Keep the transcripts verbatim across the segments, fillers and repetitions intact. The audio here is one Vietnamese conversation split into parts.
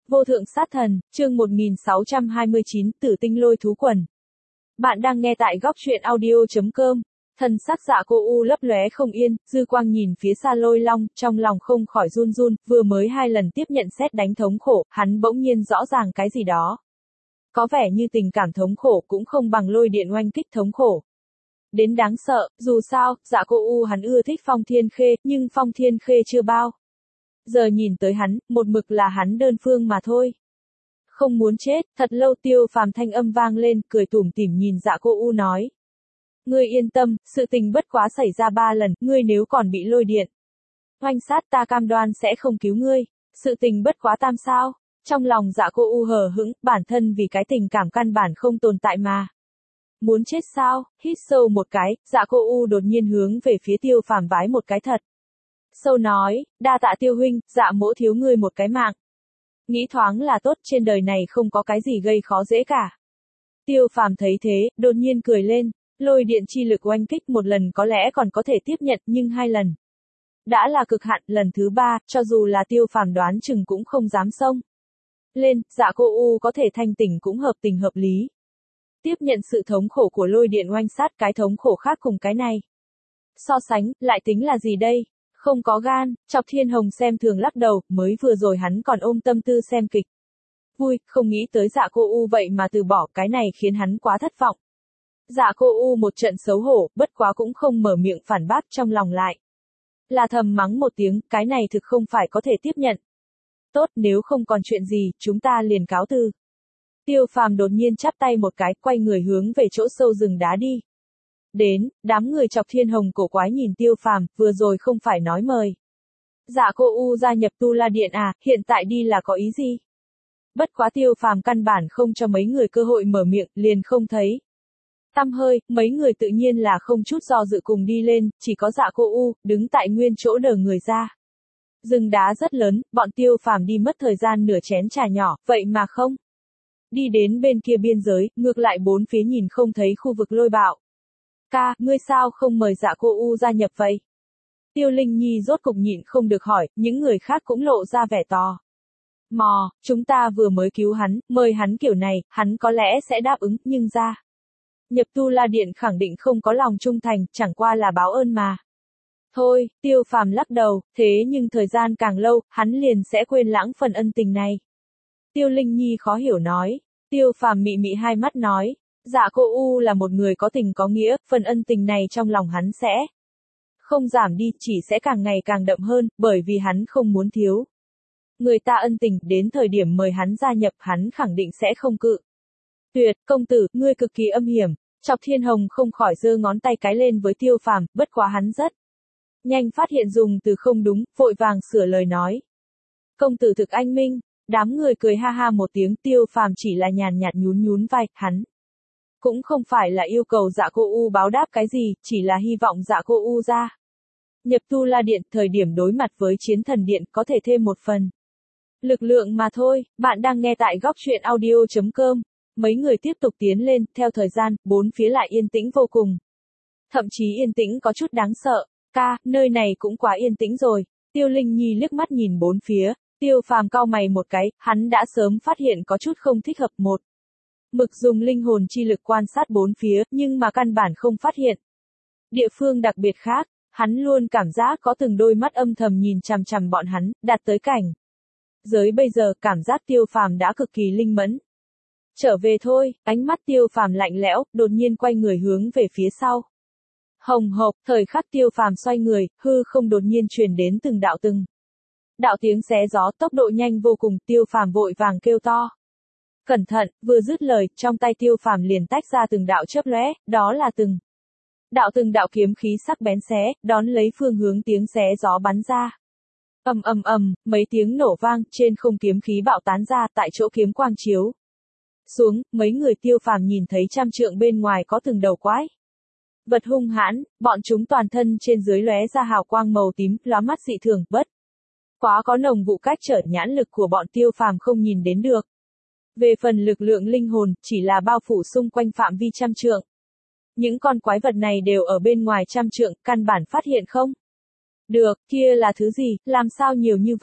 Vô thượng sát thần, chương một nghìn sáu trăm hai mươi chín, Tử tinh lôi thú quần. Bạn đang nghe tại góc truyện audio chấm com. Thần sắc Dạ Cô U lấp lóe không yên, dư quang nhìn phía xa lôi long, trong lòng không khỏi run run, vừa mới hai lần tiếp nhận sét đánh thống khổ, hắn bỗng nhiên rõ ràng cái gì đó. Có vẻ như tình cảm thống khổ cũng không bằng lôi điện oanh kích thống khổ. Đến đáng sợ, dù sao, Dạ Cô U hắn ưa thích Phong Thiên Khê, nhưng Phong Thiên Khê chưa bao giờ nhìn tới hắn, một mực là hắn đơn phương mà thôi. Không muốn chết, thật lâu Tiêu Phàm thanh âm vang lên, cười tủm tỉm nhìn Dạ Cô U nói. Ngươi yên tâm, sự tình bất quá xảy ra ba lần, ngươi nếu còn bị lôi điện oanh sát ta cam đoan sẽ không cứu ngươi. Sự tình bất quá tam sao? Trong lòng Dạ Cô U hờ hững, bản thân vì cái tình cảm căn bản không tồn tại mà. Muốn chết sao? Hít sâu một cái, Dạ Cô U đột nhiên hướng về phía Tiêu Phàm vái một cái thật sâu nói, đa tạ Tiêu huynh, Dạ mỗ thiếu ngươi một cái mạng. Nghĩ thoáng là tốt, trên đời này không có cái gì gây khó dễ cả. Tiêu Phàm thấy thế, đột nhiên cười lên, lôi điện chi lực oanh kích một lần có lẽ còn có thể tiếp nhận, nhưng hai lần đã là cực hạn, lần thứ ba, cho dù là Tiêu Phàm đoán chừng cũng không dám xông lên. Dạ Cô U có thể thanh tỉnh cũng hợp tình hợp lý. Tiếp nhận sự thống khổ của lôi điện oanh sát, cái thống khổ khác cùng cái này so sánh, lại tính là gì đây? Không có gan. Chọc Thiên Hồng xem thường lắc đầu, mới vừa rồi hắn còn ôm tâm tư xem kịch vui, không nghĩ tới Dạ Cô U vậy mà từ bỏ, cái này khiến hắn quá thất vọng. Dạ Cô U một trận xấu hổ, bất quá cũng không mở miệng phản bác, trong lòng lại là thầm mắng một tiếng, cái này thực không phải có thể tiếp nhận. Tốt, nếu không còn chuyện gì, chúng ta liền cáo từ. Tiêu Phàm đột nhiên chắp tay một cái, quay người hướng về chỗ sâu rừng đá đi. Đến, đám người Chọc Thiên Hồng cổ quái nhìn Tiêu Phàm, vừa rồi không phải nói mời Dạ Cô U gia nhập Tu La Điện à, hiện tại đi là có ý gì? Bất quá Tiêu Phàm căn bản không cho mấy người cơ hội mở miệng, liền không thấy tăm hơi, mấy người tự nhiên là không chút do dự cùng đi lên, chỉ có Dạ Cô U đứng tại nguyên chỗ đờ người ra. Rừng đá rất lớn, bọn Tiêu Phàm đi mất thời gian nửa chén trà nhỏ, vậy mà không đi đến bên kia biên giới, ngược lại bốn phía nhìn không thấy khu vực lôi bạo. Ca, ngươi sao không mời Dạ Cô U gia nhập vậy? Tiêu Linh Nhi rốt cục nhịn không được hỏi, những người khác cũng lộ ra vẻ tò mò, chúng ta vừa mới cứu hắn, mời hắn kiểu này, hắn có lẽ sẽ đáp ứng, nhưng ra nhập Tu La Điện khẳng định không có lòng trung thành, chẳng qua là báo ơn mà. Thôi, Tiêu Phàm lắc đầu, thế nhưng thời gian càng lâu, hắn liền sẽ quên lãng phần ân tình này. Tiêu Linh Nhi khó hiểu nói. Tiêu Phàm mị mị hai mắt nói. Dạ Cô U là một người có tình có nghĩa, phần ân tình này trong lòng hắn sẽ không giảm đi, chỉ sẽ càng ngày càng đậm hơn, bởi vì hắn không muốn thiếu người ta ân tình, đến thời điểm mời hắn gia nhập, hắn khẳng định sẽ không cự tuyệt. Công tử, ngươi cực kỳ âm hiểm. Chọc Thiên Hồng không khỏi giơ ngón tay cái lên với Tiêu Phàm, bất quá hắn rất nhanh phát hiện dùng từ không đúng, vội vàng sửa lời nói. Công tử thực anh minh. Đám người cười ha ha một tiếng, Tiêu Phàm chỉ là nhàn nhạt nhún nhún vai, hắn cũng không phải là yêu cầu Dạ Cô U báo đáp cái gì, chỉ là hy vọng Dạ Cô U ra nhập Tu La Điện, thời điểm đối mặt với Chiến Thần Điện có thể thêm một phần lực lượng mà thôi. Bạn đang nghe tại góc truyện audio chấm com. Mấy người tiếp tục tiến lên, theo thời gian, bốn phía lại yên tĩnh vô cùng. Thậm chí yên tĩnh có chút đáng sợ. Ca, nơi này cũng quá yên tĩnh rồi. Tiêu Linh Nhi liếc mắt nhìn bốn phía. Tiêu Phàm cau mày một cái, hắn đã sớm phát hiện có chút không thích hợp. Một mực dùng linh hồn chi lực quan sát bốn phía, nhưng mà căn bản không phát hiện địa phương đặc biệt khác. Hắn luôn cảm giác có từng đôi mắt âm thầm nhìn chằm chằm bọn hắn, đạt tới cảnh giới bây giờ, cảm giác Tiêu Phàm đã cực kỳ linh mẫn. Trở về thôi. Ánh mắt Tiêu Phàm lạnh lẽo, đột nhiên quay người hướng về phía sau. Hồng hộc, thời khắc Tiêu Phàm xoay người, hư không đột nhiên truyền đến từng đạo từng đạo tiếng xé gió, tốc độ nhanh vô cùng. Tiêu Phàm vội vàng kêu to. Cẩn thận, vừa dứt lời, trong tay Tiêu Phàm liền tách ra từng đạo chớp lóe, đó là từng đạo từng đạo kiếm khí sắc bén xé, đón lấy phương hướng tiếng xé gió bắn ra. Ầm ầm ầm, mấy tiếng nổ vang, trên không kiếm khí bạo tán ra, tại chỗ kiếm quang chiếu xuống, mấy người Tiêu Phàm nhìn thấy trăm trượng bên ngoài có từng đầu quái vật hung hãn, bọn chúng toàn thân trên dưới lóe ra hào quang màu tím, lóa mắt dị thường, bất quá có nồng vụ cách trở nhãn lực của bọn Tiêu Phàm không nhìn đến được. Về phần lực lượng linh hồn, chỉ là bao phủ xung quanh phạm vi trăm trượng. Những con quái vật này đều ở bên ngoài trăm trượng, căn bản phát hiện không được, kia là thứ gì, làm sao nhiều như vậy?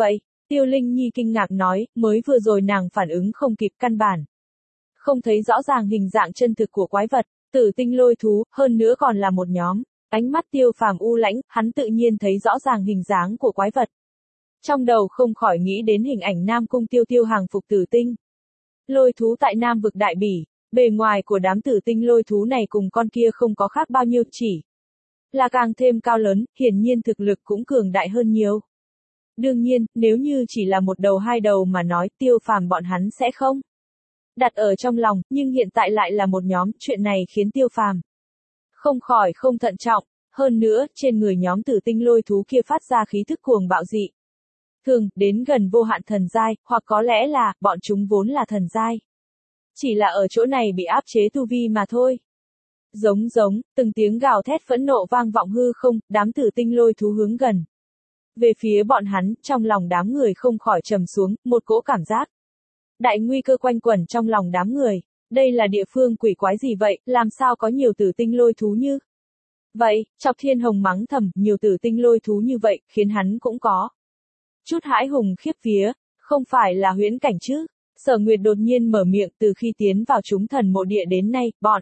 Tiêu Linh Nhi kinh ngạc nói, mới vừa rồi nàng phản ứng không kịp, căn bản không thấy rõ ràng hình dạng chân thực của quái vật, tử tinh lôi thú, hơn nữa còn là một nhóm. Ánh mắt Tiêu Phàm u lãnh, hắn tự nhiên thấy rõ ràng hình dáng của quái vật. Trong đầu không khỏi nghĩ đến hình ảnh Nam Cung Tiêu Tiêu hàng phục tử tinh lôi thú tại Nam vực Đại Bỉ, bề ngoài của đám tử tinh lôi thú này cùng con kia không có khác bao nhiêu, chỉ là càng thêm cao lớn, hiển nhiên thực lực cũng cường đại hơn nhiều. Đương nhiên, nếu như chỉ là một đầu hai đầu mà nói, Tiêu Phàm bọn hắn sẽ không đặt ở trong lòng, nhưng hiện tại lại là một nhóm, chuyện này khiến Tiêu Phàm không khỏi không thận trọng, hơn nữa, trên người nhóm tử tinh lôi thú kia phát ra khí thức cuồng bạo dị. Thường, đến gần vô hạn thần giai, hoặc có lẽ là, bọn chúng vốn là thần giai. Chỉ là ở chỗ này bị áp chế tu vi mà thôi. Giống giống, từng tiếng gào thét phẫn nộ vang vọng hư không, đám tử tinh lôi thú hướng gần về phía bọn hắn, trong lòng đám người không khỏi trầm xuống, một cỗ cảm giác đại nguy cơ quanh quẩn trong lòng đám người. Đây là địa phương quỷ quái gì vậy, làm sao có nhiều tử tinh lôi thú như vậy? Chọc Thiên Hồng mắng thầm, nhiều tử tinh lôi thú như vậy, khiến hắn cũng có chút hãi hùng khiếp vía, không phải là huyễn cảnh chứ? Sở Nguyệt đột nhiên mở miệng, từ khi tiến vào chúng thần mộ địa đến nay, bọn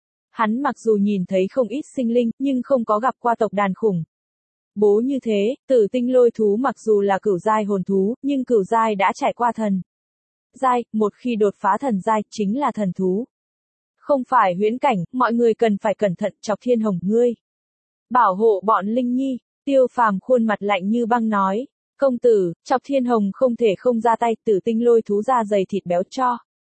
hắn mặc dù nhìn thấy không ít sinh linh, nhưng không có gặp qua tộc đàn khủng bố như thế. Tử tinh lôi thú mặc dù là cửu giai hồn thú, nhưng cửu giai đã trải qua thần giai, một khi đột phá thần giai, chính là thần thú. Không phải huyễn cảnh, mọi người cần phải cẩn thận. Chọc Thiên Hồng, ngươi bảo hộ bọn Linh Nhi. Tiêu Phàm khuôn mặt lạnh như băng nói. Công tử, Chọc Thiên Hồng không thể không ra tay, tử tinh lôi thú da dày thịt béo cho.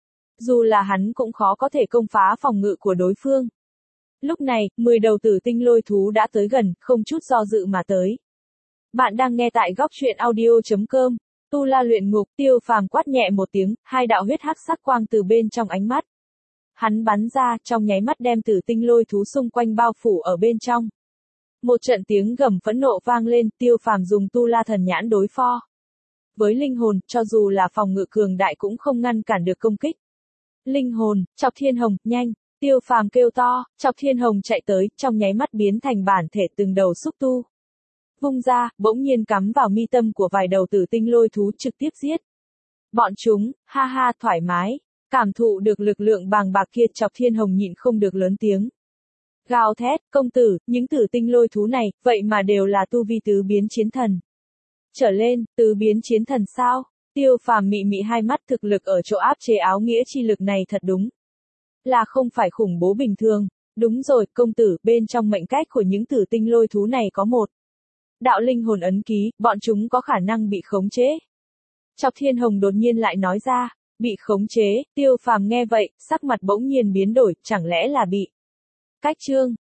Dù là hắn cũng khó có thể công phá phòng ngự của đối phương. Lúc này, mười đầu tử tinh lôi thú đã tới gần, không chút do dự mà tới. Bạn đang nghe tại góc truyện audio chấm com. Tu La Luyện Ngục. Tiêu Phàm quát nhẹ một tiếng, hai đạo huyết hắc sắc quang từ bên trong ánh mắt hắn bắn ra, trong nháy mắt đem tử tinh lôi thú xung quanh bao phủ ở bên trong. Một trận tiếng gầm phẫn nộ vang lên, Tiêu Phàm dùng Tu La Thần Nhãn đối phó với linh hồn, cho dù là phòng ngự cường đại cũng không ngăn cản được công kích. Linh hồn, Chọc Thiên Hồng, nhanh! Tiêu Phàm kêu to, Chọc Thiên Hồng chạy tới, trong nháy mắt biến thành bản thể từng đầu xúc tu. Vung ra, bỗng nhiên cắm vào mi tâm của vài đầu tử tinh lôi thú, trực tiếp giết bọn chúng. Ha ha, thoải mái. Cảm thụ được lực lượng bàng bạc kia, Chọc Thiên Hồng nhịn không được lớn tiếng gào thét, công tử, những tử tinh lôi thú này, vậy mà đều là tu vi tứ biến chiến thần trở lên. Tứ biến chiến thần sao? Tiêu Phàm mị mị hai mắt, thực lực ở chỗ áp chế áo nghĩa chi lực này thật đúng là không phải khủng bố bình thường. Đúng rồi, công tử, bên trong mệnh cách của những tử tinh lôi thú này có một đạo linh hồn ấn ký, bọn chúng có khả năng bị khống chế. Chọc Thiên Hồng đột nhiên lại nói ra. Bị khống chế. Tiêu Phàm nghe vậy, sắc mặt bỗng nhiên biến đổi, chẳng lẽ là bị cách chương.